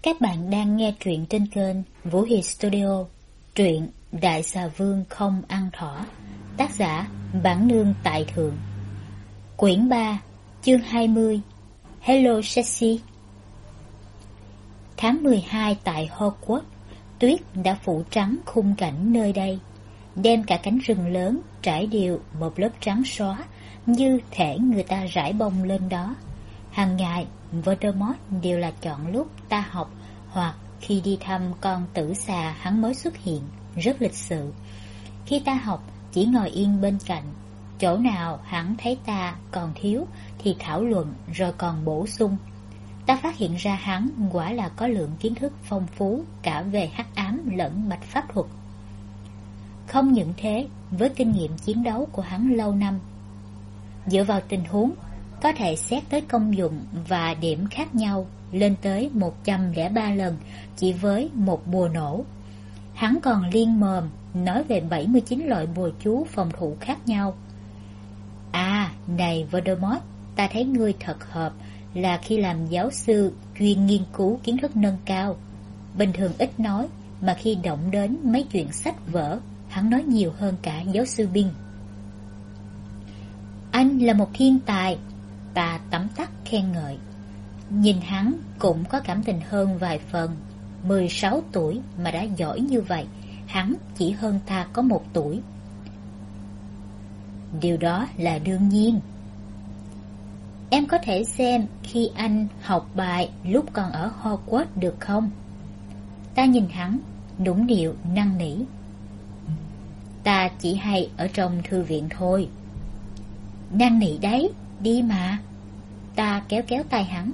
Các bạn đang nghe truyện trên kênh Vũ Hiền Studio. Truyện Đại Xà Vương Không Ăn Thỏ. Tác giả Bản Nương Tại Thượng. Quyển 3, chương 20. Hello Sexy. Tháng 12 tại Hogwarts, tuyết đã phủ trắng khung cảnh nơi đây, đem cả cánh rừng lớn trải đều một lớp trắng xóa, như thể người ta rải bông lên đó. Hàng ngày, Voldemort đều là chọn lúc ta học hoặc khi đi thăm con tử xà hắn mới xuất hiện, rất lịch sự. Khi ta học, chỉ ngồi yên bên cạnh, chỗ nào hắn thấy ta còn thiếu thì thảo luận rồi còn bổ sung. Ta phát hiện ra hắn quả là có lượng kiến thức phong phú cả về hắc ám lẫn mạch pháp thuật. Không những thế, với kinh nghiệm chiến đấu của hắn lâu năm, dựa vào tình huống có thể xét tới công dụng và điểm khác nhau lên tới 103 lần chỉ với một bùa nổ. Hắn còn liên mồm nói về 79 loại bùa chú phòng thủ khác nhau. À, này Voldemort, ta thấy ngươi thật hợp là khi làm giáo sư chuyên nghiên cứu kiến thức nâng cao. Bình thường ít nói, mà khi động đến mấy chuyện sách vở, hắn nói nhiều hơn cả giáo sư Bing. Anh là một thiên tài, ta tấm tắc khen ngợi. Nhìn hắn cũng có cảm tình hơn vài phần. 16 tuổi mà đã giỏi như vậy, hắn chỉ hơn ta có 1 tuổi. Điều đó là đương nhiên. Em có thể xem khi anh học bài lúc còn ở Hogwarts được không? Ta nhìn hắn, nũng nịu năn nỉ. Ta chỉ hay ở trong thư viện thôi. Năn nỉ đấy, đi mà. Ta kéo kéo tay hắn.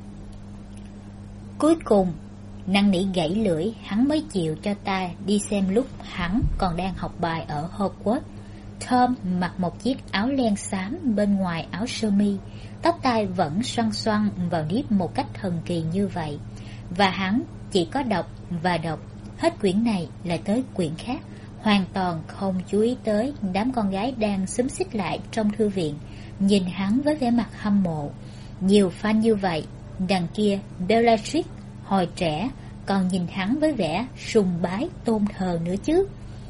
Cuối cùng, năn nỉ gãy lưỡi, hắn mới chịu cho ta đi xem lúc hắn còn đang học bài ở Hogwarts. Tom mặc một chiếc áo len xám bên ngoài áo sơ mi, tóc tai vẫn xoăn xoăn vào nếp một cách thần kỳ như vậy. Và hắn chỉ có đọc và đọc, hết quyển này lại tới quyển khác, hoàn toàn không chú ý tới đám con gái đang xúm xít lại trong thư viện, nhìn hắn với vẻ mặt hâm mộ. Nhiều fan như vậy, đằng kia Bellatrix hồi trẻ còn nhìn hắn với vẻ sùng bái tôn thờ nữa chứ.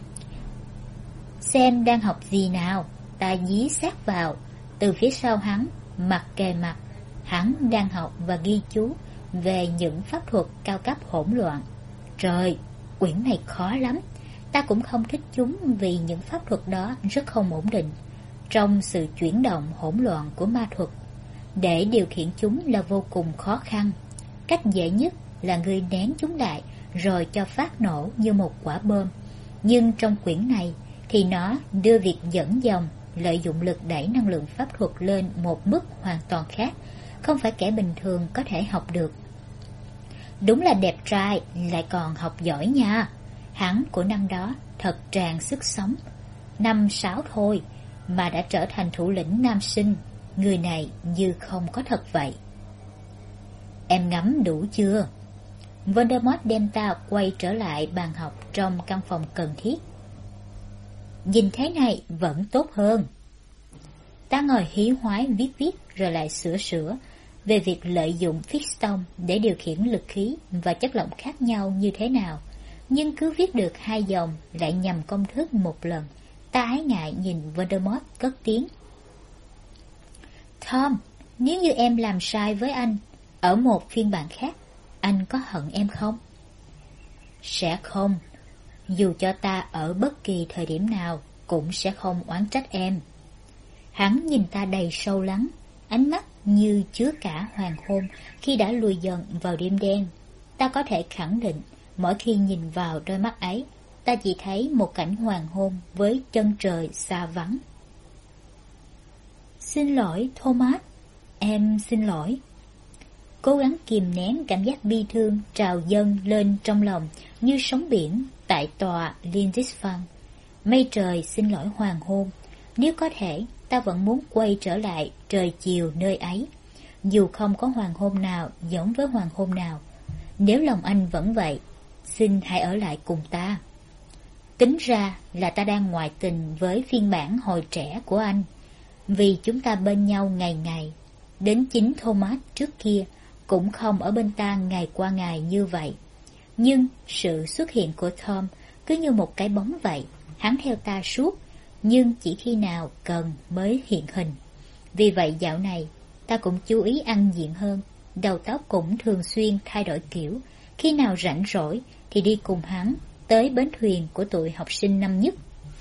Xem đang học gì nào, ta dí sát vào, từ phía sau hắn, mặt kề mặt. Hắn đang học và ghi chú về những pháp thuật cao cấp hỗn loạn. Trời, quyển này khó lắm. Ta cũng không thích chúng vì những pháp thuật đó rất không ổn định. Trong sự chuyển động hỗn loạn của ma thuật, để điều khiển chúng là vô cùng khó khăn. Cách dễ nhất là ngươi nén chúng lại rồi cho phát nổ như một quả bom. Nhưng trong quyển này thì nó đưa việc dẫn dòng, lợi dụng lực đẩy năng lượng pháp thuật lên một mức hoàn toàn khác, không phải kẻ bình thường có thể học được. Đúng là đẹp trai, lại còn học giỏi nha. Hắn của năm đó thật tràn sức sống. 5-6 thôi mà đã trở thành thủ lĩnh nam sinh. Người này như không có thật vậy. Em ngắm đủ chưa? Voldemort đem ta quay trở lại bàn học trong căn phòng cần thiết. Nhìn thế này vẫn tốt hơn. Ta ngồi hí hoái viết rồi lại sửa về việc lợi dụng Fixstone để điều khiển lực khí và chất lỏng khác nhau như thế nào. Nhưng cứ viết được 2 dòng lại nhầm công thức một lần. Ta ái ngại nhìn Voldemort cất tiếng. Tom, nếu như em làm sai với anh ở một phiên bản khác, anh có hận em không? Sẽ không. Dù cho ta ở bất kỳ thời điểm nào cũng sẽ không oán trách em. Hắn nhìn ta đầy sâu lắng, ánh mắt như chứa cả hoàng hôn khi đã lùi dần vào đêm đen. Ta có thể khẳng định mỗi khi nhìn vào đôi mắt ấy, ta chỉ thấy một cảnh hoàng hôn với chân trời xa vắng. Xin lỗi Thomas, em xin lỗi. Cố gắng kìm nén cảm giác bi thương trào dâng lên trong lòng như sóng biển tại tòa Lindisfarne. Mây trời xin lỗi hoàng hôn. Nếu có thể, ta vẫn muốn quay trở lại trời chiều nơi ấy, dù không có hoàng hôn nào giống với hoàng hôn nào. Nếu lòng anh vẫn vậy, xin hãy ở lại cùng ta. Tính ra là ta đang ngoại tình với phiên bản hồi trẻ của anh, vì chúng ta bên nhau ngày ngày. Đến chính Thomas trước kia cũng không ở bên ta ngày qua ngày như vậy. Nhưng sự xuất hiện của Tom cứ như một cái bóng vậy, hắn theo ta suốt, nhưng chỉ khi nào cần mới hiện hình. Vì vậy dạo này, ta cũng chú ý ăn diện hơn, đầu tóc cũng thường xuyên thay đổi kiểu. Khi nào rảnh rỗi thì đi cùng hắn tới bến thuyền của tụi học sinh năm nhất.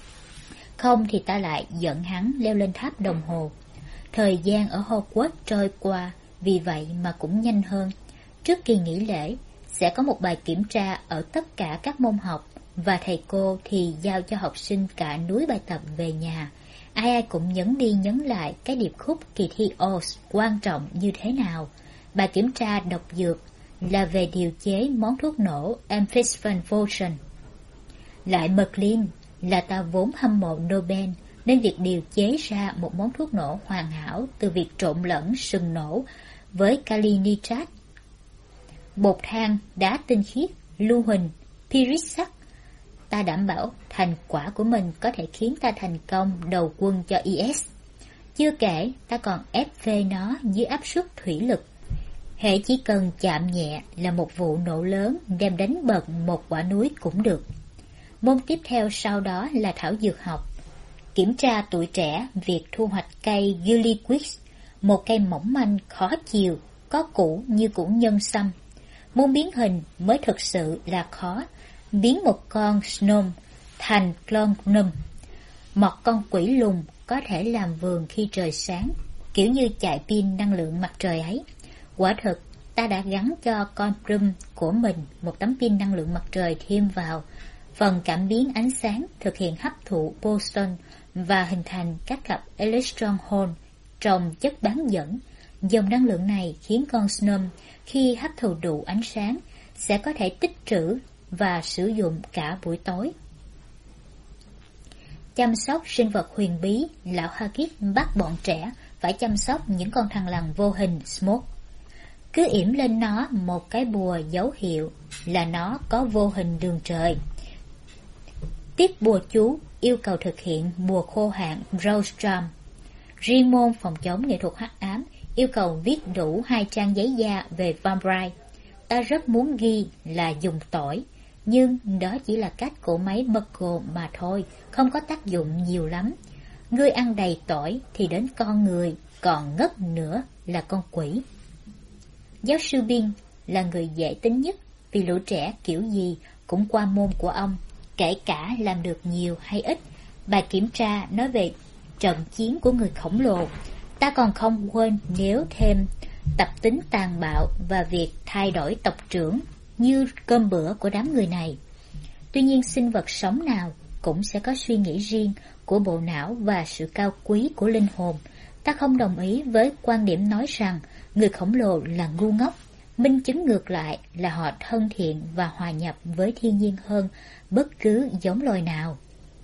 Không thì ta lại dẫn hắn leo lên tháp đồng hồ. Thời gian ở Hogwarts trôi qua, vì vậy mà cũng nhanh hơn. Trước kỳ nghỉ lễ, sẽ có một bài kiểm tra ở tất cả các môn học, và thầy cô thì giao cho học sinh cả núi bài tập về nhà. Ai ai cũng nhấn đi nhấn lại cái điệp khúc kỳ thi Oz quan trọng như thế nào. Bài kiểm tra độc dược là về điều chế món thuốc nổ Amphisphon Potion. Lại McLean là ta vốn hâm mộ Nobel, nên việc điều chế ra một món thuốc nổ hoàn hảo từ việc trộn lẫn sừng nổ với kali nitrat, bột than, đá tinh khiết, lưu huỳnh, pyrit sắt. Ta đảm bảo thành quả của mình có thể khiến ta thành công đầu quân cho IS. Chưa kể, ta còn ép phê nó dưới áp suất thủy lực. Hệ chỉ cần chạm nhẹ là một vụ nổ lớn đem đánh bật một quả núi cũng được. Môn tiếp theo sau đó là thảo dược học. Kiểm tra tuổi trẻ việc thu hoạch cây Gillyquist, một cây mỏng manh khó chiều, có củ như củ nhân sâm. Môn biến hình mới thực sự là khó, biến một con Snom thành Clongnum, một con quỷ lùn có thể làm vườn khi trời sáng, kiểu như chạy pin năng lượng mặt trời ấy. Quả thực, ta đã gắn cho con Prum của mình một tấm pin năng lượng mặt trời thêm vào phần cảm biến ánh sáng thực hiện hấp thụ boson và hình thành các cặp electron hole trong chất bán dẫn. Dòng năng lượng này khiến con Snom khi hấp thụ đủ ánh sáng sẽ có thể tích trữ và sử dụng cả buổi tối. Chăm sóc sinh vật huyền bí, lão Hagrid bắt bọn trẻ phải chăm sóc những con thằn lằn vô hình Smoke. Cứ yểm lên nó một cái bùa dấu hiệu là nó có vô hình đường trời. Tiếp bùa chú yêu cầu thực hiện bùa khô hạn Brostrom. Riêng môn phòng chống nghệ thuật hắc ám yêu cầu viết đủ 2 trang giấy da về Vampire. Ta rất muốn ghi là dùng tỏi, nhưng đó chỉ là cách của máy Muggle mà thôi, không có tác dụng nhiều lắm. Ngươi ăn đầy tỏi thì đến con người, còn ngất nữa là con quỷ. Giáo sư Biên là người dễ tính nhất, vì lũ trẻ kiểu gì cũng qua môn của ông, kể cả làm được nhiều hay ít. Bài kiểm tra nói về trận chiến của người khổng lồ. Ta còn không quên nếu thêm tập tính tàn bạo và việc thay đổi tộc trưởng như cơm bữa của đám người này. Tuy nhiên sinh vật sống nào cũng sẽ có suy nghĩ riêng của bộ não và sự cao quý của linh hồn. Ta không đồng ý với quan điểm nói rằng người khổng lồ là ngu ngốc. Minh chứng ngược lại là họ thân thiện và hòa nhập với thiên nhiên hơn bất cứ giống loài nào.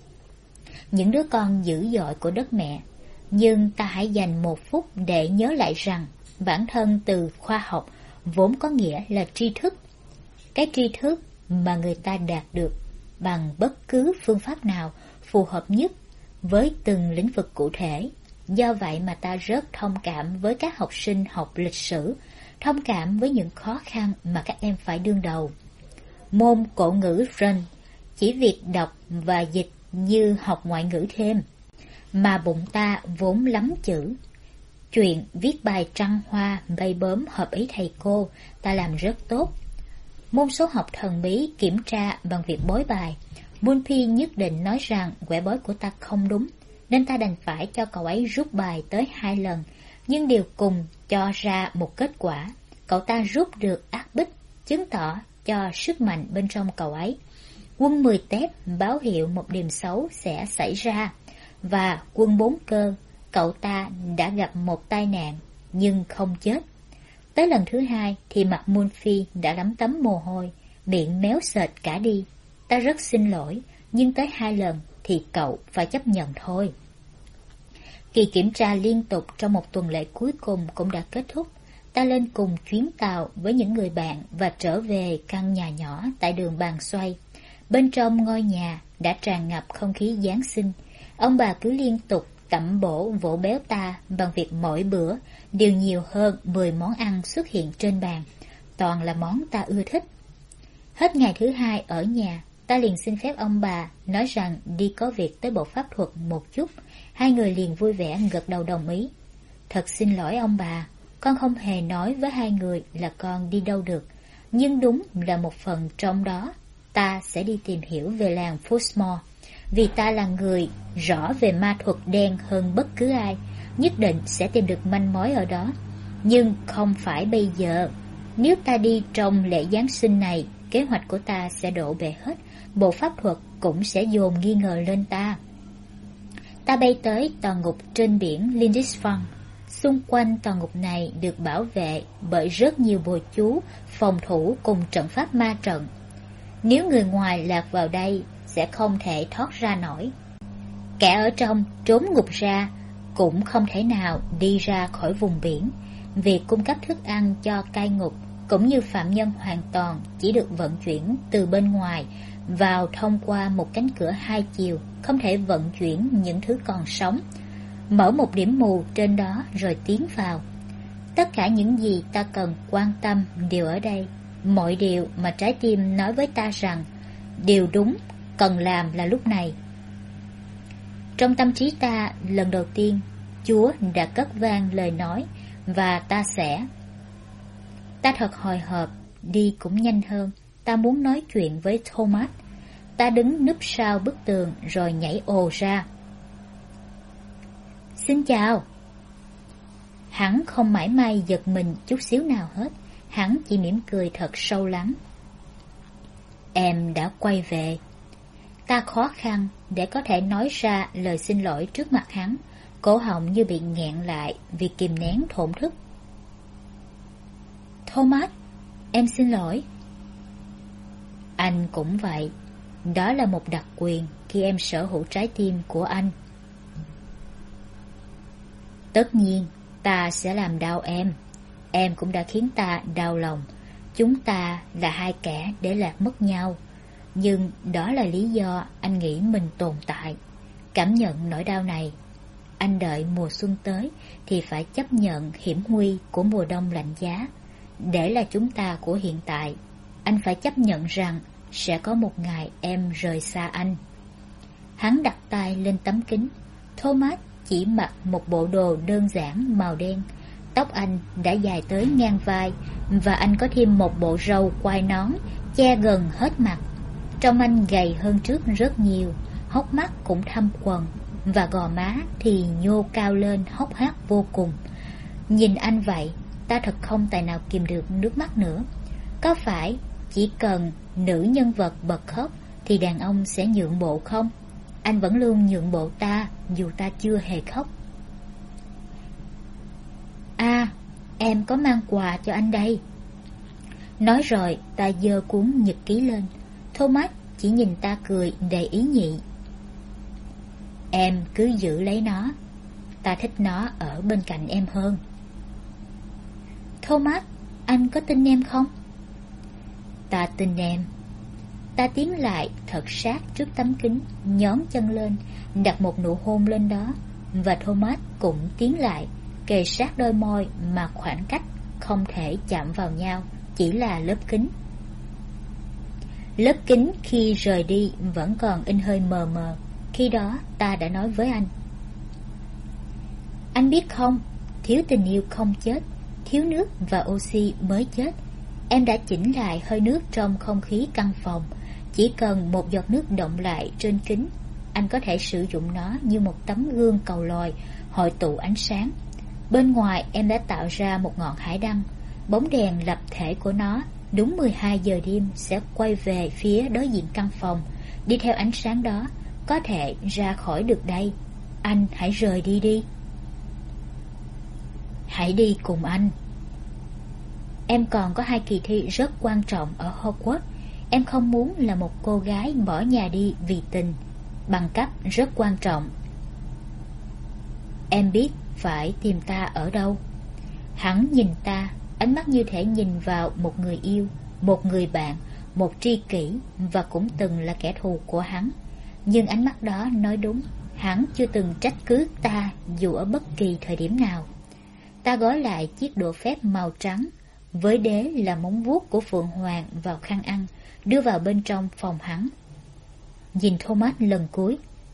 Những đứa con dữ dội của đất mẹ. Nhưng ta hãy dành 1 phút để nhớ lại rằng bản thân từ khoa học vốn có nghĩa là tri thức. Cái tri thức mà người ta đạt được bằng bất cứ phương pháp nào phù hợp nhất với từng lĩnh vực cụ thể. Do vậy mà ta rất thông cảm với các học sinh học lịch sử, thông cảm với những khó khăn mà các em phải đương đầu. Môn cổ ngữ French chỉ việc đọc và dịch như học ngoại ngữ thêm, mà bụng ta vốn lắm chữ. Chuyện viết bài trăng hoa bay bướm hợp ý thầy cô ta làm rất tốt. Môn số học thần bí kiểm tra bằng việc bói bài. Munphy nhất định nói rằng quẻ bói của ta không đúng, nên ta đành phải cho cậu ấy rút bài tới 2 lần, nhưng đều cùng cho ra một kết quả. Cậu ta rút được ác bích, chứng tỏ cho sức mạnh bên trong cậu ấy. Quân 10 tép báo hiệu một điểm xấu sẽ xảy ra, và quân 4 cơ, cậu ta đã gặp một tai nạn nhưng không chết. Tới lần thứ 2 thì mặt Munphy đã lấm tấm mồ hôi, miệng méo sệt cả đi. Ta rất xin lỗi, nhưng tới 2 lần thì cậu phải chấp nhận thôi. Kỳ kiểm tra liên tục trong một tuần lễ cuối cùng cũng đã kết thúc. Ta lên cùng chuyến tàu với những người bạn và trở về căn nhà nhỏ tại đường Bàn Xoay. Bên trong ngôi nhà đã tràn ngập không khí Giáng sinh. Ông bà cứ liên tục tẩm bổ vỗ béo ta bằng việc mỗi bữa đều nhiều hơn 10 món ăn xuất hiện trên bàn, toàn là món ta ưa thích. Hết ngày thứ 2 ở nhà, ta liền xin phép ông bà, nói rằng đi có việc tới bộ pháp thuật một chút. Hai người liền vui vẻ gật đầu đồng ý. Thật xin lỗi ông bà, con không hề nói với hai người là con đi đâu được, nhưng đúng là một phần trong đó ta sẽ đi tìm hiểu về làng Fussmore, vì ta là người rõ về ma thuật đen hơn bất cứ ai, nhất định sẽ tìm được manh mối ở đó. Nhưng không phải bây giờ. Nếu ta đi trong lễ Giáng sinh này, kế hoạch của ta sẽ đổ bể hết, bộ pháp thuật cũng sẽ dồn nghi ngờ lên ta. Ta bay tới tòa ngục trên biển Lindisfarne. Xung quanh tòa ngục này được bảo vệ bởi rất nhiều bùa chú, phòng thủ cùng trận pháp ma trận. Nếu người ngoài lạc vào đây sẽ không thể thoát ra nổi. Kẻ ở trong trốn ngục ra cũng không thể nào đi ra khỏi vùng biển. Việc cung cấp thức ăn cho cai ngục cũng như phạm nhân hoàn toàn chỉ được vận chuyển từ bên ngoài vào thông qua một cánh cửa hai chiều, không thể vận chuyển những thứ còn sống. Mở một điểm mù trên đó rồi tiến vào. Tất cả những gì ta cần quan tâm đều ở đây. Mọi điều mà trái tim nói với ta rằng điều đúng cần làm là lúc này. Trong tâm trí ta, lần đầu tiên Chúa đã cất vang lời nói và ta sẽ. Ta thật hồi hộp, đi cũng nhanh hơn. Ta muốn nói chuyện với Thomas. Ta đứng núp sau bức tường rồi nhảy ồ ra. Xin chào. Hắn không mảy may giật mình chút xíu nào hết. Hắn chỉ mỉm cười thật sâu lắng. Em đã quay về. Ta khó khăn để có thể nói ra lời xin lỗi trước mặt hắn. Cổ họng như bị nghẹn lại vì kìm nén thổn thức. Thomas, em xin lỗi. Anh cũng vậy. Đó là một đặc quyền khi em sở hữu trái tim của anh. Tất nhiên, ta sẽ làm đau em. Em cũng đã khiến ta đau lòng. Chúng ta là hai kẻ để lạc mất nhau. Nhưng đó là lý do anh nghĩ mình tồn tại. Cảm nhận nỗi đau này. Anh đợi mùa xuân tới thì phải chấp nhận hiểm nguy của mùa đông lạnh giá. Để là chúng ta của hiện tại, anh phải chấp nhận rằng sẽ có một ngày em rời xa anh. Hắn đặt tay lên tấm kính. Thomas chỉ mặc một bộ đồ đơn giản màu đen. Tóc anh đã dài tới ngang vai và anh có thêm một bộ râu quai nón che gần hết mặt. Trông anh gầy hơn trước rất nhiều, hốc mắt cũng thâm quầng và gò má thì nhô cao lên hốc hác vô cùng. Nhìn anh vậy, ta thật không tài nào kìm được nước mắt nữa. Có phải chỉ cần nữ nhân vật bật khóc thì đàn ông sẽ nhượng bộ không? Anh vẫn luôn nhượng bộ ta dù ta chưa hề khóc. À, em có mang quà cho anh đây. Nói rồi ta giơ cuốn nhật ký lên. Thomas chỉ nhìn ta cười đầy ý nhị. Em cứ giữ lấy nó. Ta thích nó ở bên cạnh em hơn. Thomas, anh có tin em không? Ta tin em. Ta tiến lại thật sát trước tấm kính, nhón chân lên, đặt một nụ hôn lên đó. Và Thomas cũng tiến lại, kề sát đôi môi mà khoảng cách không thể chạm vào nhau, chỉ là lớp kính. Lớp kính khi rời đi vẫn còn in hơi mờ mờ. Khi đó ta đã nói với anh. Anh biết không, thiếu tình yêu không chết, thiếu nước và oxy mới chết. Em đã chỉnh lại hơi nước trong không khí căn phòng. Chỉ cần một giọt nước động lại trên kính, anh có thể sử dụng nó như một tấm gương cầu lòi hội tụ ánh sáng. Bên ngoài em đã tạo ra một ngọn hải đăng. Bóng đèn lập thể của nó đúng 12 giờ đêm sẽ quay về phía đối diện căn phòng. Đi theo ánh sáng đó, có thể ra khỏi được đây. Anh hãy rời đi đi. Hãy đi cùng anh. Em còn có 2 kỳ thi rất quan trọng ở Hogwarts. Em không muốn là một cô gái bỏ nhà đi vì tình. Bằng cấp rất quan trọng. Em biết phải tìm ta ở đâu. Hắn nhìn ta, ánh mắt như thể nhìn vào một người yêu, một người bạn, một tri kỷ và cũng từng là kẻ thù của hắn. Nhưng ánh mắt đó nói đúng. Hắn chưa từng trách cứ ta dù ở bất kỳ thời điểm nào. Ta gói lại chiếc đũa phép màu trắng với đế là móng vuốt của Phượng Hoàng vào khăn ăn, đưa vào bên trong phòng hắn. Nhìn Thomas lần cuối.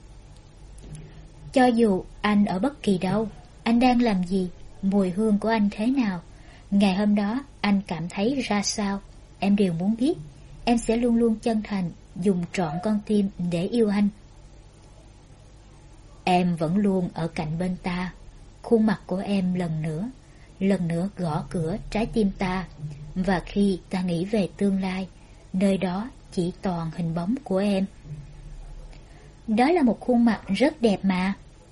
Cho dù anh ở bất kỳ đâu, anh đang làm gì, mùi hương của anh thế nào, ngày hôm đó anh cảm thấy ra sao, em đều muốn biết. Em sẽ luôn luôn chân thành, dùng trọn con tim để yêu anh. Em vẫn luôn ở cạnh bên ta. Khuôn mặt của em lần nữa gõ cửa trái tim ta. Và khi ta nghĩ về tương lai, nơi đó chỉ toàn hình bóng của em. Đó là một khuôn mặt rất đẹp mà.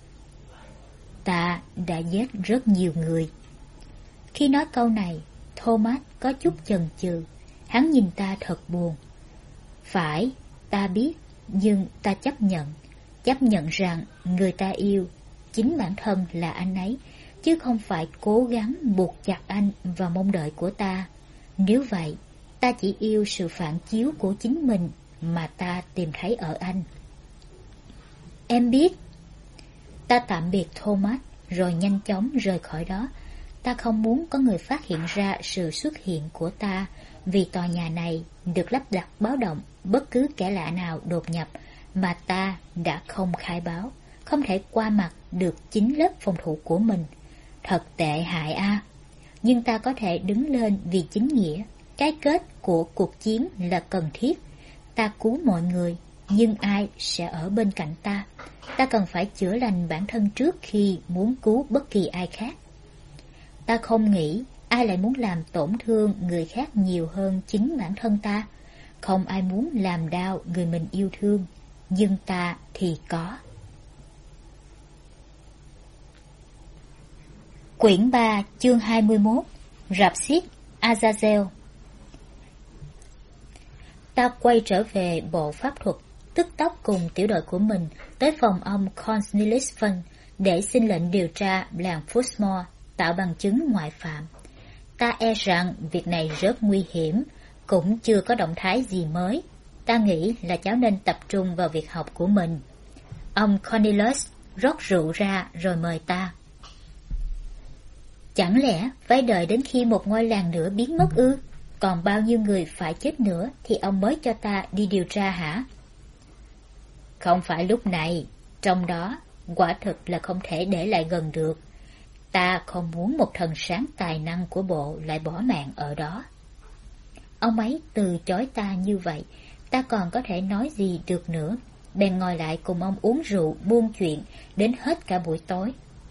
Ta đã giết rất nhiều người. Khi nói câu này, Thomas có chút chần chừ. Hắn nhìn ta thật buồn. Phải, ta biết, nhưng ta chấp nhận rằng người ta yêu chính bản thân là anh ấy, chứ không phải cố gắng buộc chặt anh vào mong đợi của ta. Nếu vậy, ta chỉ yêu sự phản chiếu của chính mình mà ta tìm thấy ở anh. Em biết. Ta tạm biệt Thomas rồi nhanh chóng rời khỏi đó. Ta không muốn có người phát hiện ra sự xuất hiện của ta, vì tòa nhà này được lắp đặt báo động bất cứ kẻ lạ nào đột nhập mà ta đã không khai báo, không thể qua mặt được chính lớp phòng thủ của mình. Thật tệ hại a. Nhưng ta có thể đứng lên vì chính nghĩa. Cái kết của cuộc chiến là cần thiết. Ta cứu mọi người, nhưng ai sẽ ở bên cạnh ta? Ta cần phải chữa lành bản thân trước khi muốn cứu bất kỳ ai khác. Ta không nghĩ ai lại muốn làm tổn thương người khác nhiều hơn chính bản thân ta. Không ai muốn làm đau người mình yêu thương, nhưng ta thì có. Quyển 3 chương 21. Rạp xiếc Azazel. Ta quay trở về bộ pháp thuật, tức tốc cùng tiểu đội của mình tới phòng ông Cornelius Fun để xin lệnh điều tra làng Fussmore, tạo bằng chứng ngoại phạm. Ta e rằng việc này rất nguy hiểm, cũng chưa có động thái gì mới. Ta nghĩ là cháu nên tập trung vào việc học của mình. Ông Cornelius rót rượu ra rồi mời ta. Chẳng lẽ phải đợi đến khi một ngôi làng nữa biến mất ư? Còn bao nhiêu người phải chết nữa thì ông mới cho ta đi điều tra hả? Không phải lúc này, trong đó quả thực là không thể để lại gần được. Ta không muốn một thần sáng tài năng của bộ lại bỏ mạng ở đó. Ông ấy từ chối ta như vậy, ta còn có thể nói gì được nữa. Bèn ngồi lại cùng ông uống rượu buôn chuyện đến hết cả buổi tối.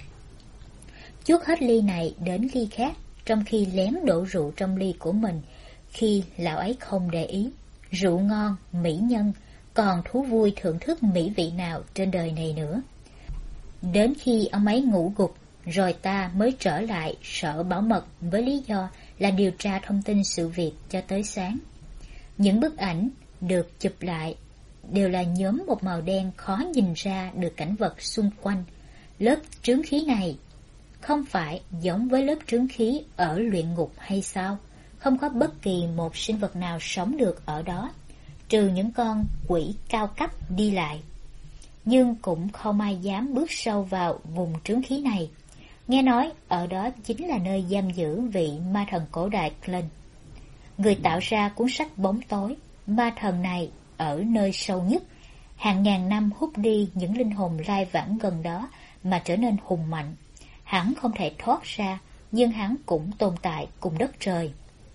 Chuốc hết ly này đến ly khác, trong khi lén đổ rượu trong ly của mình, khi lão ấy không để ý. Rượu ngon, mỹ nhân, còn thú vui thưởng thức mỹ vị nào trên đời này nữa. Đến khi ông ấy ngủ gục, rồi ta mới trở lại sở bảo mật với lý do là điều tra thông tin sự việc cho tới sáng. Những bức ảnh được chụp lại đều là nhóm một màu đen khó nhìn ra được cảnh vật xung quanh. Lớp trướng khí này không phải giống với lớp trướng khí ở luyện ngục hay sao? Không có bất kỳ một sinh vật nào sống được ở đó, trừ những con quỷ cao cấp đi lại. Nhưng cũng không ai dám bước sâu vào vùng trướng khí này. Nghe nói ở đó chính là nơi giam giữ vị ma thần cổ đại Glenn, người tạo ra cuốn sách Bóng Tối. Ma thần này ở nơi sâu nhất, hàng ngàn năm hút đi những linh hồn lai vãng gần đó mà trở nên hùng mạnh. Hắn không thể thoát ra, nhưng hắn cũng tồn tại cùng đất trời.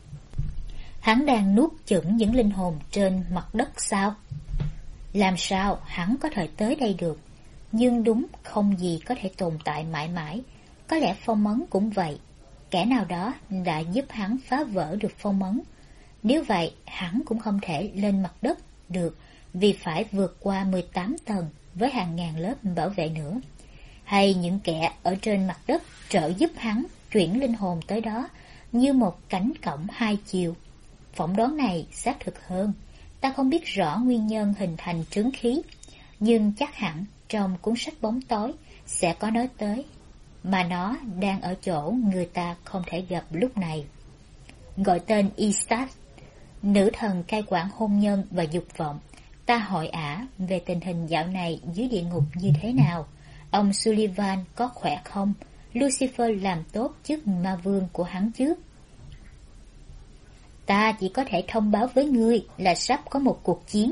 Hắn đang nuốt chửng những linh hồn trên mặt đất sao? Làm sao hắn có thể tới đây được? Nhưng đúng không gì có thể tồn tại mãi mãi. Có lẽ phong ấn cũng vậy. Kẻ nào đó đã giúp hắn phá vỡ được phong ấn. Nếu vậy, hắn cũng không thể lên mặt đất được, vì phải vượt qua 18 tầng với hàng ngàn lớp bảo vệ nữa. Hay những kẻ ở trên mặt đất trợ giúp hắn chuyển linh hồn tới đó như một cánh cổng hai chiều. Phỏng đoán này xác thực hơn. Ta không biết rõ nguyên nhân hình thành trướng khí, nhưng chắc hẳn trong cuốn sách Bóng Tối sẽ có nói tới, mà nó đang ở chỗ người ta không thể gặp lúc này. Gọi tên Istat, nữ thần cai quản hôn nhân và dục vọng, Ta hỏi ả về tình hình dạo này dưới địa ngục như thế nào. Ông Sullivan có khỏe không? Lucifer làm tốt chức ma vương của hắn chứ? Ta chỉ có thể thông báo với ngươi là sắp có một cuộc chiến.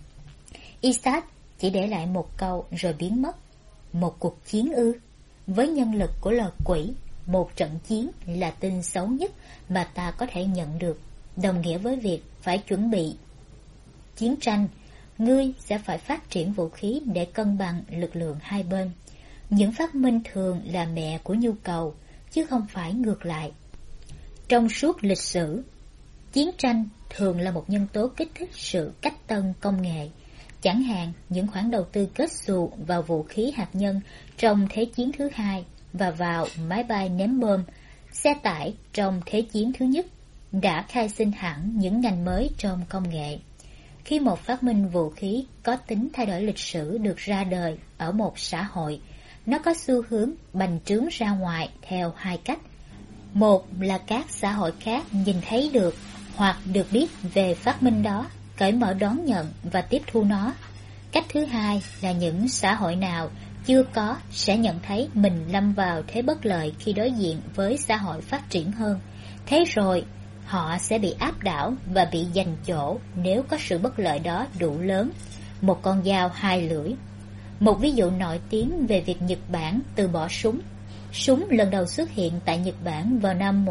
Isaac chỉ để lại một câu rồi biến mất. Một cuộc chiến ư? Với nhân lực của loài quỷ, một trận chiến là tin xấu nhất mà ta có thể nhận được, đồng nghĩa với việc phải chuẩn bị chiến tranh. Ngươi sẽ phải phát triển vũ khí để cân bằng lực lượng hai bên. Những phát minh thường là mẹ của nhu cầu, chứ không phải ngược lại. Trong suốt lịch sử, chiến tranh thường là một nhân tố kích thích sự cách tân công nghệ. Chẳng hạn những khoản đầu tư kết xù vào vũ khí hạt nhân trong Thế chiến thứ hai và vào máy bay ném bom, xe tải trong Thế chiến thứ nhất đã khai sinh hẳn những ngành mới trong công nghệ. Khi một phát minh vũ khí có tính thay đổi lịch sử được ra đời ở một xã hội, nó có xu hướng bành trướng ra ngoài theo hai cách. Một là các xã hội khác nhìn thấy được hoặc được biết về phát minh đó, cởi mở đón nhận và tiếp thu nó. Cách thứ hai là những xã hội nào chưa có sẽ nhận thấy mình lâm vào thế bất lợi khi đối diện với xã hội phát triển hơn. Thế rồi, họ sẽ bị áp đảo và bị giành chỗ nếu có sự bất lợi đó đủ lớn. Một con dao hai lưỡi. Một ví dụ nổi tiếng về việc Nhật Bản từ bỏ súng. Súng lần đầu xuất hiện tại Nhật Bản vào năm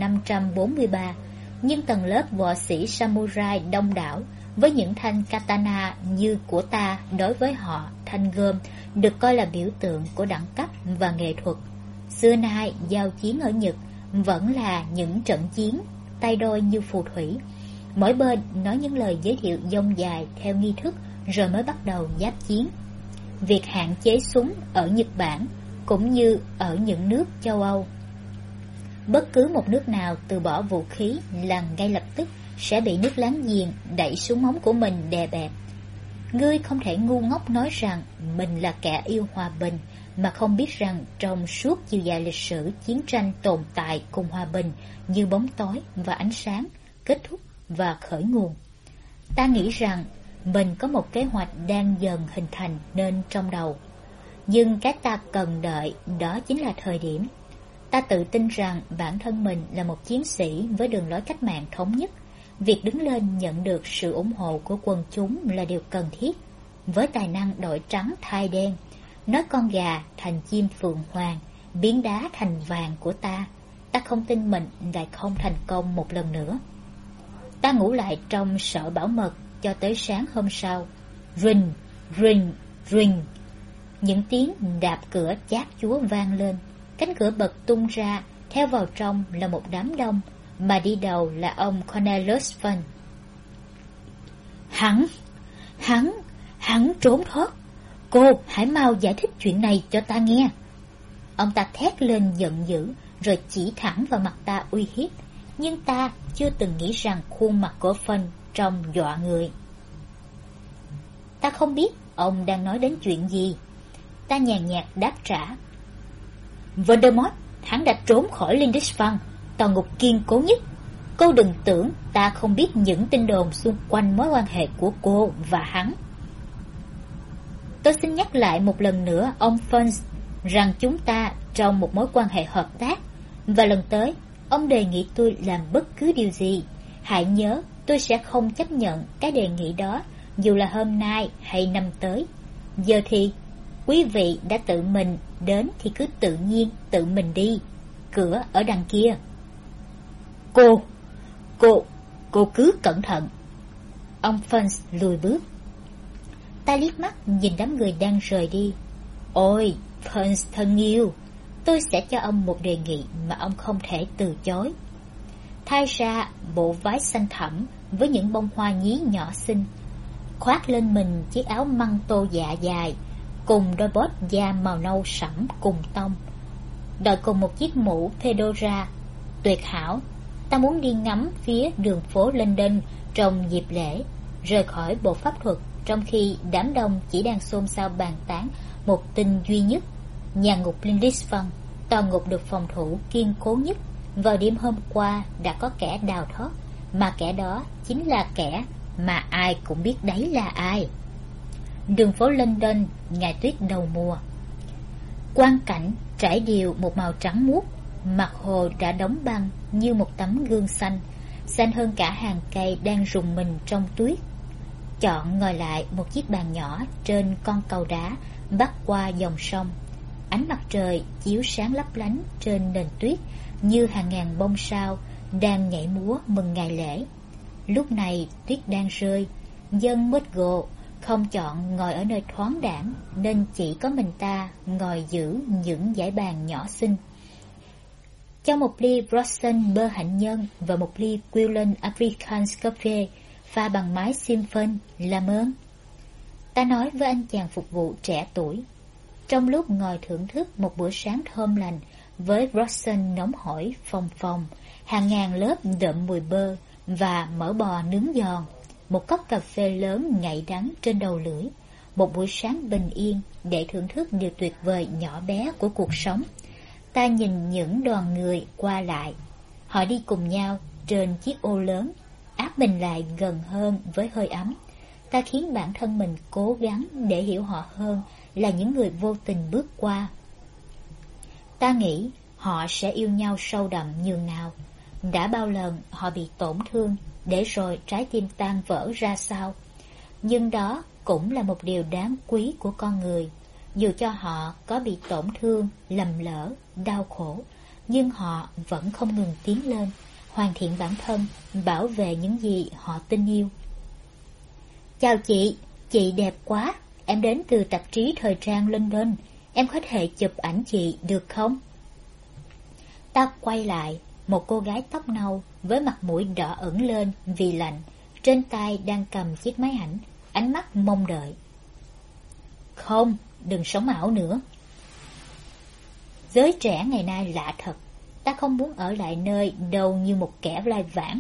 1543, nhưng tầng lớp võ sĩ samurai đông đảo với những thanh katana như của ta, đối với họ thanh gươm được coi là biểu tượng của đẳng cấp và nghệ thuật. Xưa nay giao chiến ở Nhật vẫn là những trận chiến tay đôi như phù thủy. Mỗi bên nói những lời giới thiệu dông dài theo nghi thức rồi mới bắt đầu giáp chiến. Việc hạn chế súng ở Nhật Bản cũng như ở những nước châu Âu. Bất cứ một nước nào từ bỏ vũ khí là ngay lập tức sẽ bị nước láng giềng đẩy xuống móng của mình đè bẹp. Ngươi không thể ngu ngốc nói rằng mình là kẻ yêu hòa bình mà không biết rằng trong suốt chiều dài lịch sử chiến tranh tồn tại cùng hòa bình như bóng tối và ánh sáng, kết thúc và khởi nguồn. Ta nghĩ rằng mình có một kế hoạch đang dần hình thành nên trong đầu. Nhưng cái ta cần đợi đó chính là thời điểm. Ta tự tin rằng bản thân mình là một chiến sĩ với đường lối cách mạng thống nhất. Việc đứng lên nhận được sự ủng hộ của quần chúng là điều cần thiết. Với tài năng đổi trắng thay đen, nói con gà thành chim phượng hoàng, biến đá thành vàng của ta, ta không tin mình lại không thành công một lần nữa. Ta ngủ lại trong sở bảo mật cho tới sáng hôm sau. Rình, rình, rình. Những tiếng đạp cửa chát chúa vang lên. Cánh cửa bật tung ra, theo vào trong là một đám đông, mà đi đầu là ông Cornelius Fun. Hắn trốn thoát. Cô hãy mau giải thích chuyện này cho ta nghe. Ông ta thét lên giận dữ, rồi chỉ thẳng vào mặt ta uy hiếp. Nhưng ta chưa từng nghĩ rằng khuôn mặt của Fun trông dọa người. Ta không biết ông đang nói đến chuyện gì. Ta nhàn nhạt đáp trả. Voldemort, hắn đã trốn khỏi Lindisfarne, tòa ngục kiên cố nhất. Cô đừng tưởng ta không biết những tin đồn xung quanh mối quan hệ của cô và hắn. Tôi xin nhắc lại một lần nữa ông Fons rằng chúng ta trong một mối quan hệ hợp tác, và lần tới ông đề nghị tôi làm bất cứ điều gì, hãy nhớ tôi sẽ không chấp nhận cái đề nghị đó, dù là hôm nay hay năm tới. Giờ thì quý vị đã tự mình đến thì cứ tự nhiên tự mình đi. Cửa ở đằng kia. Cô cứ cẩn thận. Ông Fons lùi bước. Ta liếc mắt nhìn đám người đang rời đi. Ôi, Fons thân yêu, tôi sẽ cho ông một đề nghị mà ông không thể từ chối. Thay ra bộ váy xanh thẳm với những bông hoa nhí nhỏ xinh, khoác lên mình chiếc áo măng tô dạ dài cùng đôi bốt da màu nâu sẫm cùng tông, đội cùng một chiếc mũ fedora tuyệt hảo. Ta muốn đi ngắm phía đường phố London trong dịp lễ, rời khỏi bộ pháp thuật trong khi đám đông chỉ đang xôn xao bàn tán một tin duy nhất: nhà ngục Lindisfarne, tòa ngục được phòng thủ kiên cố nhất. Vào đêm hôm qua đã có kẻ đào thoát, mà kẻ đó chính là kẻ mà ai cũng biết đấy là ai. Đường phố London, ngày tuyết đầu mùa. Quang cảnh trải đều một màu trắng muốt, mặt hồ đã đóng băng như một tấm gương xanh, xanh hơn cả hàng cây đang rùng mình trong tuyết. Chọn ngồi lại một chiếc bàn nhỏ trên con cầu đá bắc qua dòng sông. Ánh mặt trời chiếu sáng lấp lánh trên nền tuyết như hàng ngàn bông sao đang nhảy múa mừng ngày lễ. Lúc này tuyết đang rơi, dân Mudgate không chọn ngồi ở nơi thoáng đãng nên chỉ có mình ta ngồi giữ những dãy bàn nhỏ xinh. Cho một ly Brosson bơ hạnh nhân và một ly Quillen African Coffee pha bằng máy Simphon, làm ơn. Ta nói với anh chàng phục vụ trẻ tuổi. Trong lúc ngồi thưởng thức một bữa sáng thơm lành với Brosson nóng hổi phồng phồng, hàng ngàn lớp đượm mùi bơ và mỡ bò nướng giòn, một cốc cà phê lớn ngậy đắng trên đầu lưỡi, một buổi sáng bình yên để thưởng thức điều tuyệt vời nhỏ bé của cuộc sống. Ta nhìn những đoàn người qua lại, họ đi cùng nhau trên chiếc ô lớn, áp mình lại gần hơn với hơi ấm. Ta khiến bản thân mình cố gắng để hiểu họ hơn là những người vô tình bước qua. Ta nghĩ họ sẽ yêu nhau sâu đậm nhường nào. Đã bao lần họ bị tổn thương, để rồi trái tim tan vỡ ra sao. Nhưng đó cũng là một điều đáng quý của con người. Dù cho họ có bị tổn thương, lầm lỡ, đau khổ, nhưng họ vẫn không ngừng tiến lên, hoàn thiện bản thân, bảo vệ những gì họ tin yêu. Chào chị đẹp quá, em đến từ tạp chí thời trang London, em có thể chụp ảnh chị được không? Ta quay lại, một cô gái tóc nâu với mặt mũi đỏ ửng lên vì lạnh, trên tay đang cầm chiếc máy ảnh, ánh mắt mong đợi. Không, đừng sống ảo nữa. Giới trẻ ngày nay lạ thật, ta không muốn ở lại nơi đâu như một kẻ lai vãng.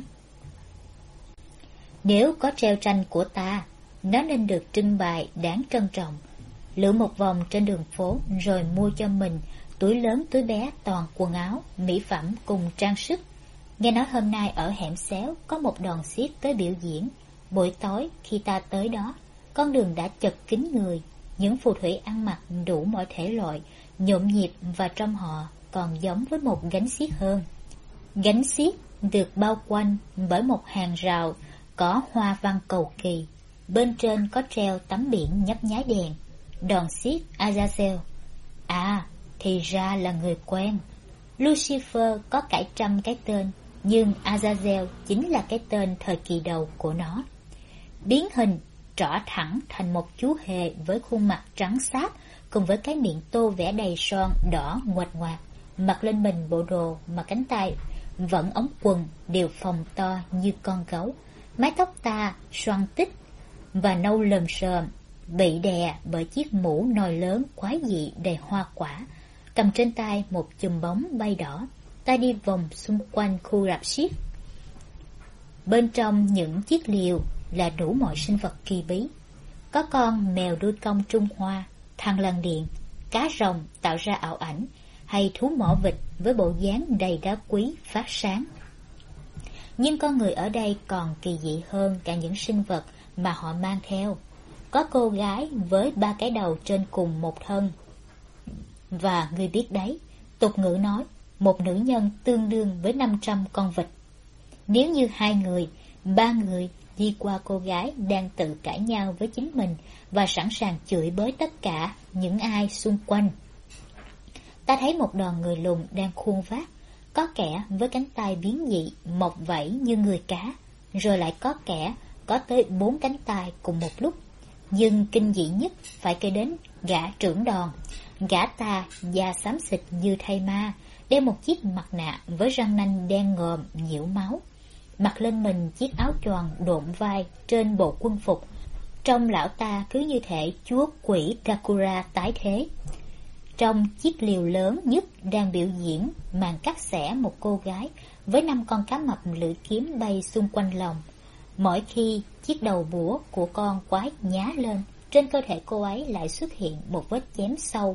Nếu có treo tranh của ta, nó nên được trưng bày đáng trân trọng. Lượn một vòng trên đường phố rồi mua cho mình túi lớn túi bé toàn quần áo, mỹ phẩm cùng trang sức. Nghe nói hôm nay ở hẻm xéo có một đoàn xiếc tới biểu diễn. Buổi tối khi ta tới đó, con đường đã chật kín người, những phù thủy ăn mặc đủ mọi thể loại, nhộn nhịp và trong họ còn giống với một gánh xiếc hơn. Gánh xiếc được bao quanh bởi một hàng rào có hoa văn cầu kỳ, bên trên có treo tấm biển nhấp nháy đèn. Đoàn xiếc Azazel. À, thì ra là người quen. Lucifer có cả trăm cái tên, nhưng Azazel chính là cái tên thời kỳ đầu của nó. Biến hình, trỏ thẳng thành một chú hề với khuôn mặt trắng xáp, cùng với cái miệng tô vẽ đầy son đỏ ngoạch ngoạc, mặc lên mình bộ đồ mà cánh tay vẫn ống quần đều phồng to như con gấu. Mái tóc ta xoăn tích và nâu lờm sờm, bị đè bởi chiếc mũ nồi lớn quái dị đầy hoa quả. Cầm trên tay một chùm bóng bay đỏ, ta đi vòng xung quanh khu rạp xiếc. Bên trong những chiếc liều là đủ mọi sinh vật kỳ bí. Có con mèo đuôi cong Trung Hoa, thằn lằn điện, cá rồng tạo ra ảo ảnh, hay thú mỏ vịt với bộ dáng đầy đá quý phát sáng. Nhưng con người ở đây còn kỳ dị hơn cả những sinh vật mà họ mang theo. Có cô gái với 3 cái đầu trên cùng một thân. Và ngươi biết đấy, tục ngữ nói, một nữ nhân tương đương với 500 con vịt. Nếu như 2 người, 3 người đi qua cô gái đang tự cãi nhau với chính mình và sẵn sàng chửi bới tất cả những ai xung quanh. Ta thấy một đoàn người lùn đang khuôn vác, có kẻ với cánh tay biến dị, mọc vảy như người cá, rồi lại có kẻ có tới 4 cánh tay cùng một lúc. Nhưng kinh dị nhất phải kể đến gã trưởng đoàn. Gã ta da xám xịt như thây ma, đeo một chiếc mặt nạ với răng nanh đen ngòm nhiễu máu, mặc lên mình chiếc áo choàng độn vai trên bộ quân phục. Trông lão ta cứ như thể chúa quỷ Dracula tái thế. Trong chiếc liều lớn nhất đang biểu diễn màn cắt xẻ một cô gái với 5 con cá mập lưỡi kiếm bay xung quanh lòng. Mỗi khi chiếc đầu búa của con quái nhá lên, trên cơ thể cô ấy lại xuất hiện một vết chém sâu.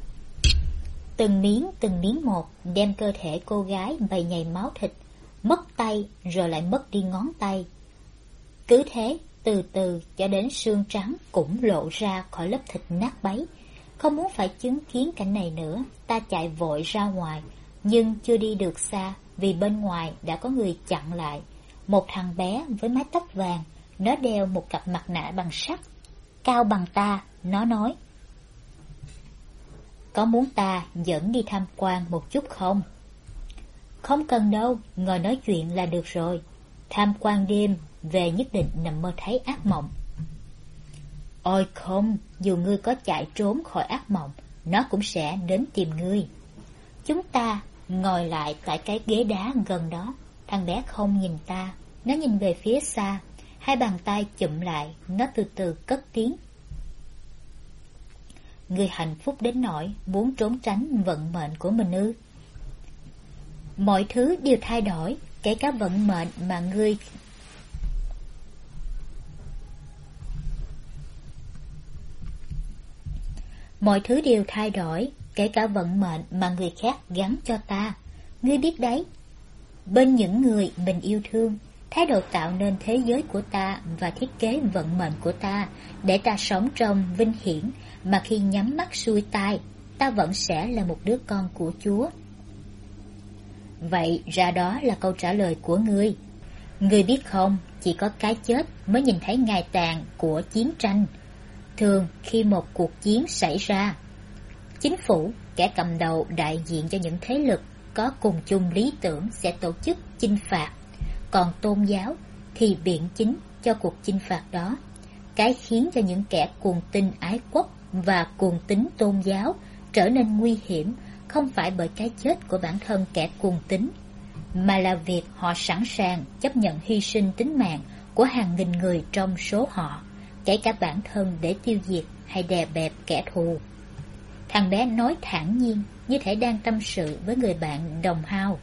Từng miếng một đem cơ thể cô gái bầy nhầy máu thịt, mất tay rồi lại mất đi ngón tay. Cứ thế, từ từ cho đến xương trắng cũng lộ ra khỏi lớp thịt nát bấy. Không muốn phải chứng kiến cảnh này nữa, ta chạy vội ra ngoài, nhưng chưa đi được xa vì bên ngoài đã có người chặn lại. Một thằng bé với mái tóc vàng, nó đeo một cặp mặt nạ bằng sắt, cao bằng ta, nó nói: "Có muốn ta dẫn đi tham quan một chút không?" "Không cần đâu, ngồi nói chuyện là được rồi. Tham quan đêm, về nhất định nằm mơ thấy ác mộng." "Ôi không, dù ngươi có chạy trốn khỏi ác mộng, nó cũng sẽ đến tìm ngươi." Chúng ta ngồi lại tại cái ghế đá gần đó. Thằng bé không nhìn ta, nó nhìn về phía xa. Hai bàn tay chụm lại, nó từ từ cất tiếng: "Ngươi hạnh phúc đến nỗi muốn trốn tránh vận mệnh của mình ư?" Mọi thứ đều thay đổi, kể cả vận mệnh mà ngươi Mọi thứ đều thay đổi, kể cả vận mệnh mà người khác gắn cho ta. Ngươi biết đấy, bên những người mình yêu thương, thái độ tạo nên thế giới của ta và thiết kế vận mệnh của ta để ta sống trong vinh hiển, mà khi nhắm mắt xuôi tai, ta vẫn sẽ là một đứa con của Chúa. Vậy ra đó là câu trả lời của ngươi. Ngươi biết không, chỉ có cái chết mới nhìn thấy ngày tàn của chiến tranh. Thường khi một cuộc chiến xảy ra, chính phủ, kẻ cầm đầu đại diện cho những thế lực có cùng chung lý tưởng sẽ tổ chức chinh phạt. Còn tôn giáo thì biện chính cho cuộc chinh phạt đó. Cái khiến cho những kẻ cuồng tín ái quốc và cuồng tín tôn giáo trở nên nguy hiểm không phải bởi cái chết của bản thân kẻ cuồng tín, mà là việc họ sẵn sàng chấp nhận hy sinh tính mạng của hàng nghìn người trong số họ, kể cả bản thân, để tiêu diệt hay đè bẹp kẻ thù. Thằng bé nói thản nhiên, như thể đang tâm sự với người bạn đồng hao.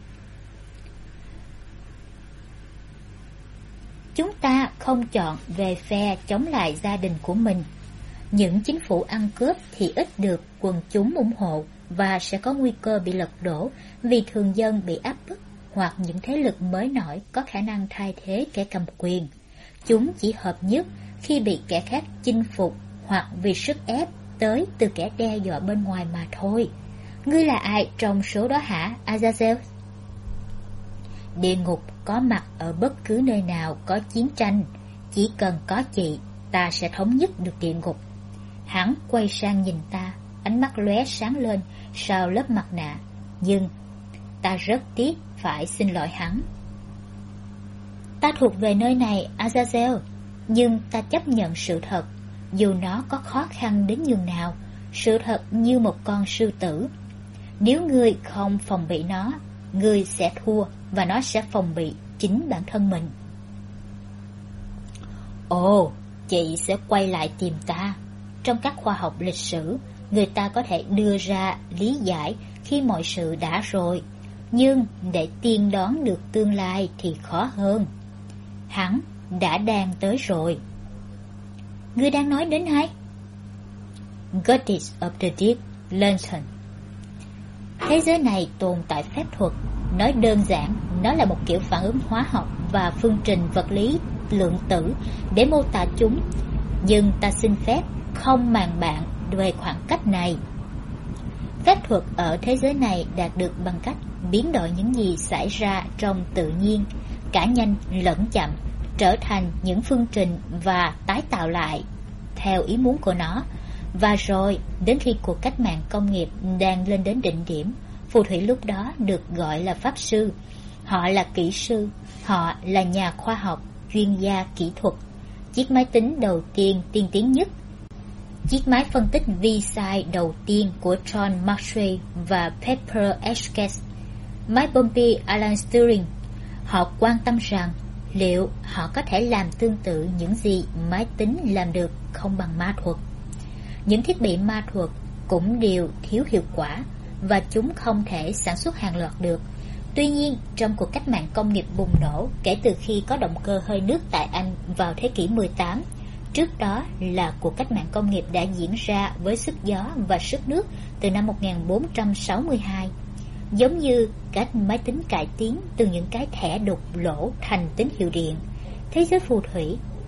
Chúng ta không chọn về phe chống lại gia đình của mình. Những chính phủ ăn cướp thì ít được quần chúng ủng hộ và sẽ có nguy cơ bị lật đổ vì thường dân bị áp bức, hoặc những thế lực mới nổi có khả năng thay thế kẻ cầm quyền. Chúng chỉ hợp nhất khi bị kẻ khác chinh phục hoặc vì sức ép tới từ kẻ đe dọa bên ngoài mà thôi. Ngươi là ai trong số đó hả, Azazel? Địa ngục có mặt ở bất cứ nơi nào có chiến tranh. Chỉ cần có chị, ta sẽ thống nhất được địa ngục. Hắn quay sang nhìn ta, ánh mắt lóe sáng lên sau lớp mặt nạ. Nhưng ta rất tiếc phải xin lỗi hắn. Ta thuộc về nơi này, Azazel, nhưng ta chấp nhận sự thật, dù nó có khó khăn đến nhường nào. Sự thật như một con sư tử. Nếu ngươi không phòng bị nó, ngươi sẽ thua và nó sẽ phòng bị chính bản thân mình. Ồ, chị sẽ quay lại tìm ta. Trong các khoa học lịch sử, người ta có thể đưa ra lý giải khi mọi sự đã rồi, nhưng để tiên đoán được tương lai thì khó hơn. Hắn đã đang tới rồi. Ngươi đang nói đến ai? Goddess of the Deep Lantern. Thế giới này tồn tại phép thuật. Nói đơn giản, nó là một kiểu phản ứng hóa học và phương trình vật lý lượng tử để mô tả chúng. Nhưng ta xin phép không màng bạn về khoảng cách này. Phép thuật ở thế giới này đạt được bằng cách biến đổi những gì xảy ra trong tự nhiên, cả nhanh lẫn chậm, trở thành những phương trình và tái tạo lại theo ý muốn của nó. Và rồi, đến khi cuộc cách mạng công nghiệp đang lên đến đỉnh điểm, phù thủy lúc đó được gọi là pháp sư. Họ là kỹ sư, họ là nhà khoa học, chuyên gia kỹ thuật. Chiếc máy tính đầu tiên tiên tiến nhất, chiếc máy phân tích vi sai đầu tiên của John Maxwell và Pepper Esques, máy Pompey Alan Turing. Họ quan tâm rằng liệu họ có thể làm tương tự những gì máy tính làm được không bằng ma thuật. Những thiết bị ma thuật cũng đều thiếu hiệu quả và chúng không thể sản xuất hàng loạt được. Tuy nhiên, trong cuộc cách mạng công nghiệp bùng nổ kể từ khi có động cơ hơi nước tại Anh vào thế kỷ 18, trước đó là cuộc cách mạng công nghiệp đã diễn ra với sức gió và sức nước từ năm 1462. Giống như cách máy tính cải tiến từ những cái thẻ đục lỗ thành tín hiệu điện, thế giới phù thủy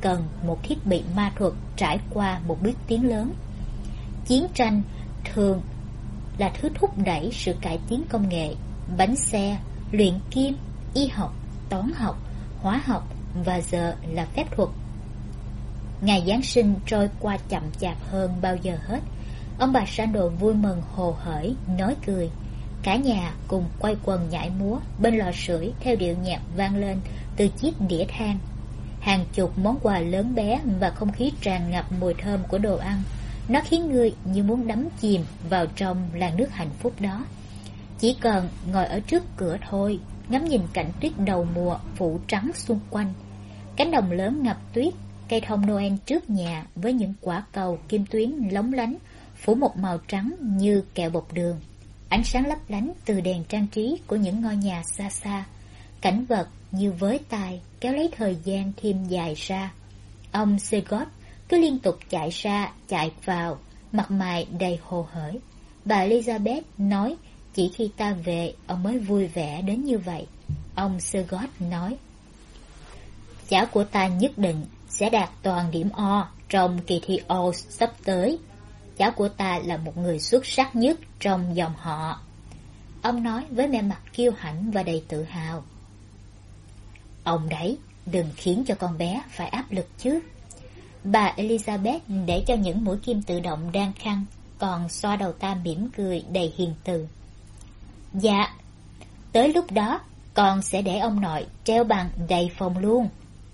cần một thiết bị ma thuật trải qua một bước tiến lớn. Chiến tranh thường là thứ thúc đẩy sự cải tiến công nghệ. Bánh xe, luyện kim, y học, toán học, hóa học và giờ là phép thuật. Ngày Giáng sinh trôi qua chậm chạp hơn bao giờ hết. Ông bà Sandal vui mừng hồ hởi, nói cười. Cả nhà cùng quay quần nhảy múa bên lò sưởi theo điệu nhạc vang lên từ chiếc đĩa than. Hàng chục món quà lớn bé và không khí tràn ngập mùi thơm của đồ ăn. Nó khiến người như muốn đắm chìm vào trong làn nước hạnh phúc đó. Chỉ cần ngồi ở trước cửa thôi, ngắm nhìn cảnh tuyết đầu mùa phủ trắng xung quanh. Cánh đồng lớn ngập tuyết, cây thông Noel trước nhà với những quả cầu kim tuyến lóng lánh phủ một màu trắng như kẹo bột đường. Ánh sáng lấp lánh từ đèn trang trí của những ngôi nhà xa xa. Cảnh vật như với tay kéo lấy thời gian thêm dài ra. Ông Segot cứ liên tục chạy ra chạy vào, mặt mày đầy hồ hởi. Bà Elizabeth nói chỉ khi ta về ông mới vui vẻ đến như vậy. Ông Segot nói cháu của ta nhất định sẽ đạt toàn điểm O trong kỳ thi O sắp tới. Cháu của ta là một người xuất sắc nhất trong dòng họ. Ông nói với vẻ mặt kiêu hãnh và đầy tự hào. Ông đấy, đừng khiến cho con bé phải áp lực chứ. Bà Elizabeth để cho những mũi kim tự động đang khăn, còn xoa đầu ta mỉm cười đầy hiền từ. Dạ, tới lúc đó con sẽ để ông nội treo bằng đầy phòng luôn.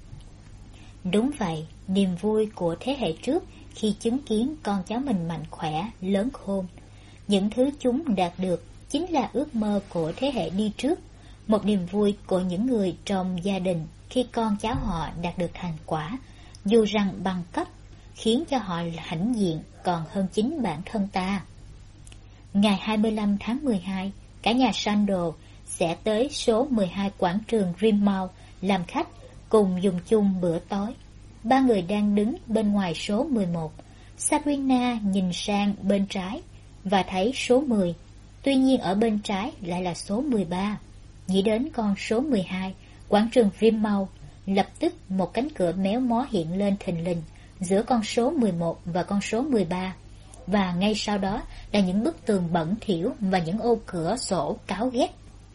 Đúng vậy, niềm vui của thế hệ trước khi chứng kiến con cháu mình mạnh khỏe, lớn khôn. Những thứ chúng đạt được chính là ước mơ của thế hệ đi trước, một niềm vui của những người trong gia đình khi con cháu họ đạt được thành quả, dù rằng bằng cấp khiến cho họ hãnh diện còn hơn chính bản thân ta. Ngày 25 tháng 12, cả nhà Sandal sẽ tới số 12 quảng trường Greenmount làm khách, cùng dùng chung bữa tối. Ba người đang đứng bên ngoài số 11. Sabrina nhìn sang bên trái và thấy số 10. Tuy nhiên ở bên trái lại là số 13. Nghĩ đến con số 12, quảng trường Greenmount, lập tức một cánh cửa méo mó hiện lên thình lình giữa con số 11 và con số 13. Và ngay sau đó là những bức tường bẩn thỉu và những ô cửa sổ cáo ghét.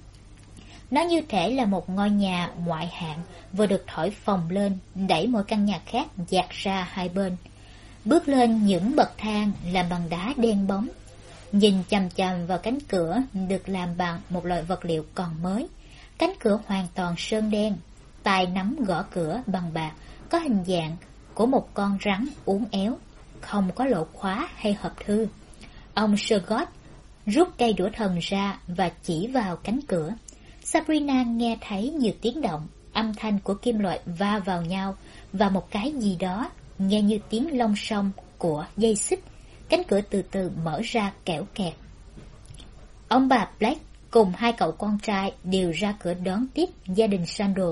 Nó như thể là một ngôi nhà ngoại hạng vừa được thổi phồng lên, đẩy mỗi căn nhà khác dạt ra hai bên. Bước lên những bậc thang làm bằng đá đen bóng. Nhìn chằm chằm vào cánh cửa được làm bằng một loại vật liệu còn mới. Cánh cửa hoàn toàn sơn đen, tay nắm gõ cửa bằng bạc, có hình dạng của một con rắn uốn éo, không có lỗ khóa hay hộp thư. Ông Segot rút cây đũa thần ra và chỉ vào cánh cửa. Sabrina nghe thấy nhiều tiếng động, âm thanh của kim loại va vào nhau và một cái gì đó nghe như tiếng long song của dây xích. Cánh cửa từ từ mở ra kẽo kẹt. Ông bà Black cùng hai cậu con trai đều ra cửa đón tiếp gia đình Sandal.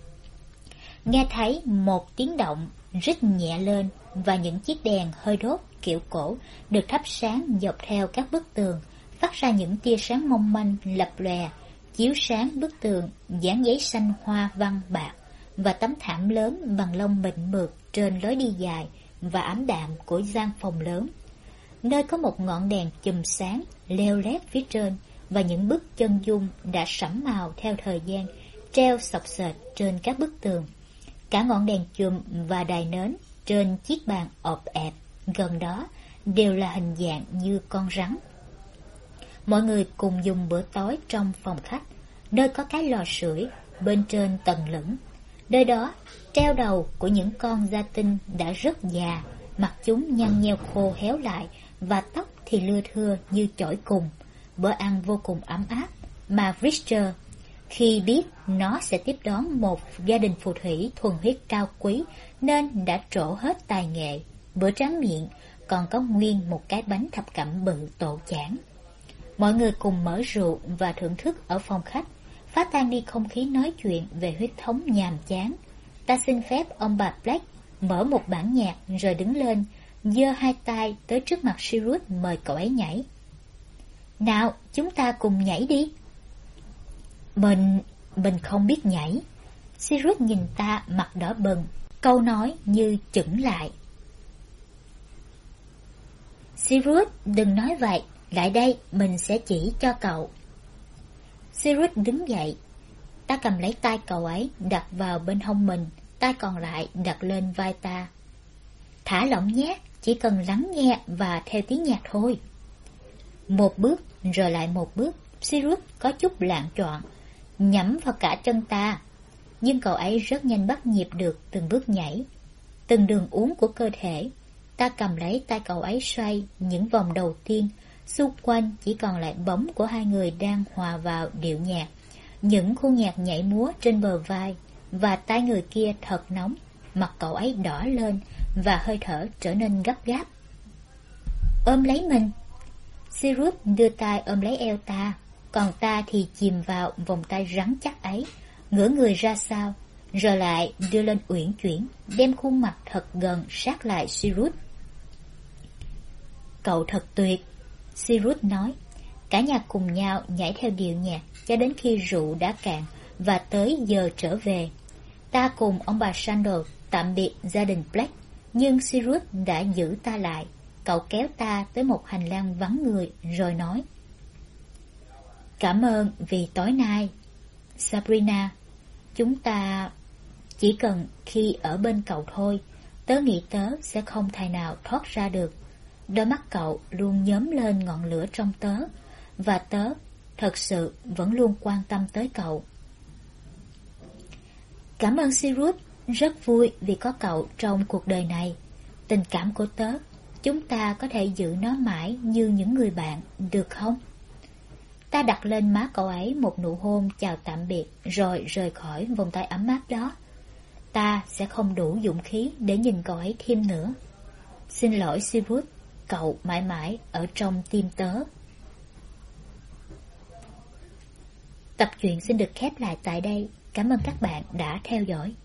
Nghe thấy một tiếng động rít nhẹ lên và những chiếc đèn hơi đốt kiểu cổ được thắp sáng dọc theo các bức tường, phát ra những tia sáng mong manh lập lòe, chiếu sáng bức tường dán giấy xanh hoa văn bạc và tấm thảm lớn bằng lông mịn mượt trên lối đi dài và ảm đạm của gian phòng lớn, nơi có một ngọn đèn chùm sáng leo lét phía trên và những bức chân dung đã sẫm màu theo thời gian treo xộc xệch trên các bức tường. Cả ngọn đèn chùm và đài nến trên chiếc bàn ọp ẹp gần đó đều là hình dạng như con rắn. Mọi người cùng dùng bữa tối trong phòng khách, nơi có cái lò sưởi bên trên tầng lửng. Nơi đó treo đầu của những con gia tinh đã rất già, mặt chúng nhăn nheo khô héo lại và tóc thì lưa thưa như chổi cùng. Bữa ăn vô cùng ấm áp mà Richter, khi biết nó sẽ tiếp đón một gia đình phù thủy thuần huyết cao quý, nên đã trổ hết tài nghệ. Bữa tráng miệng còn có nguyên một cái bánh thập cẩm bự tổ chảng. Mọi người cùng mở rượu và thưởng thức ở phòng khách, phá tan đi không khí nói chuyện về huyết thống nhàm chán. Ta xin phép ông bà Black mở một bản nhạc rồi đứng lên, giơ hai tay tới trước mặt Sirius mời cậu ấy nhảy. Nào, chúng ta cùng nhảy đi. Mình không biết nhảy. Sirius nhìn ta mặt đỏ bừng. câu nói như chững lại. Sirius, đừng nói vậy, lại đây, mình sẽ chỉ cho cậu. Sirius đứng dậy. Ta cầm lấy tay cậu ấy, đặt vào bên hông mình, tay còn lại đặt lên vai ta. Thả lỏng nhé, chỉ cần lắng nghe và theo tiếng nhạc thôi. Một bước, rồi lại một bước, Sirius có chút loạng choạng, nhắm vào cả chân ta. Nhưng cậu ấy rất nhanh bắt nhịp được từng bước nhảy, từng đường uốn của cơ thể. Ta cầm lấy tay cậu ấy xoay những vòng đầu tiên, xung quanh chỉ còn lại bóng của hai người đang hòa vào điệu nhạc, những khu nhạc nhảy múa trên bờ vai, và tay người kia thật nóng, mặt cậu ấy đỏ lên và hơi thở trở nên gấp gáp. Ôm lấy mình. Sirius đưa tay ôm lấy eo ta, còn ta thì chìm vào vòng tay rắn chắc ấy, ngửa người ra sau, rồi lại đưa lên uyển chuyển, đem khuôn mặt thật gần sát lại Sirius. Cậu thật tuyệt, Sirius nói. Cả nhà cùng nhau nhảy theo điệu nhạc cho đến khi rượu đã cạn và tới giờ trở về. Ta cùng ông bà Sandal tạm biệt gia đình Black, nhưng Sirius đã giữ ta lại. Cậu kéo ta tới một hành lang vắng người rồi nói: Cảm ơn vì tối nay, Sabrina. Chúng ta chỉ cần khi ở bên cậu thôi, tớ nghĩ tớ sẽ không thể nào thoát ra được. Đôi mắt cậu luôn nhóm lên ngọn lửa trong tớ, và tớ thật sự vẫn luôn quan tâm tới cậu. Cảm ơn Sirius, rất vui vì có cậu trong cuộc đời này. Tình cảm của tớ, chúng ta có thể giữ nó mãi như những người bạn, được không? Ta đặt lên má cậu ấy một nụ hôn chào tạm biệt, rồi rời khỏi vòng tay ấm áp đó. Ta sẽ không đủ dũng khí để nhìn cậu ấy thêm nữa. Xin lỗi Sirius, cậu mãi mãi ở trong tim tớ. Tập truyện xin được khép lại tại đây. Cảm ơn các bạn đã theo dõi.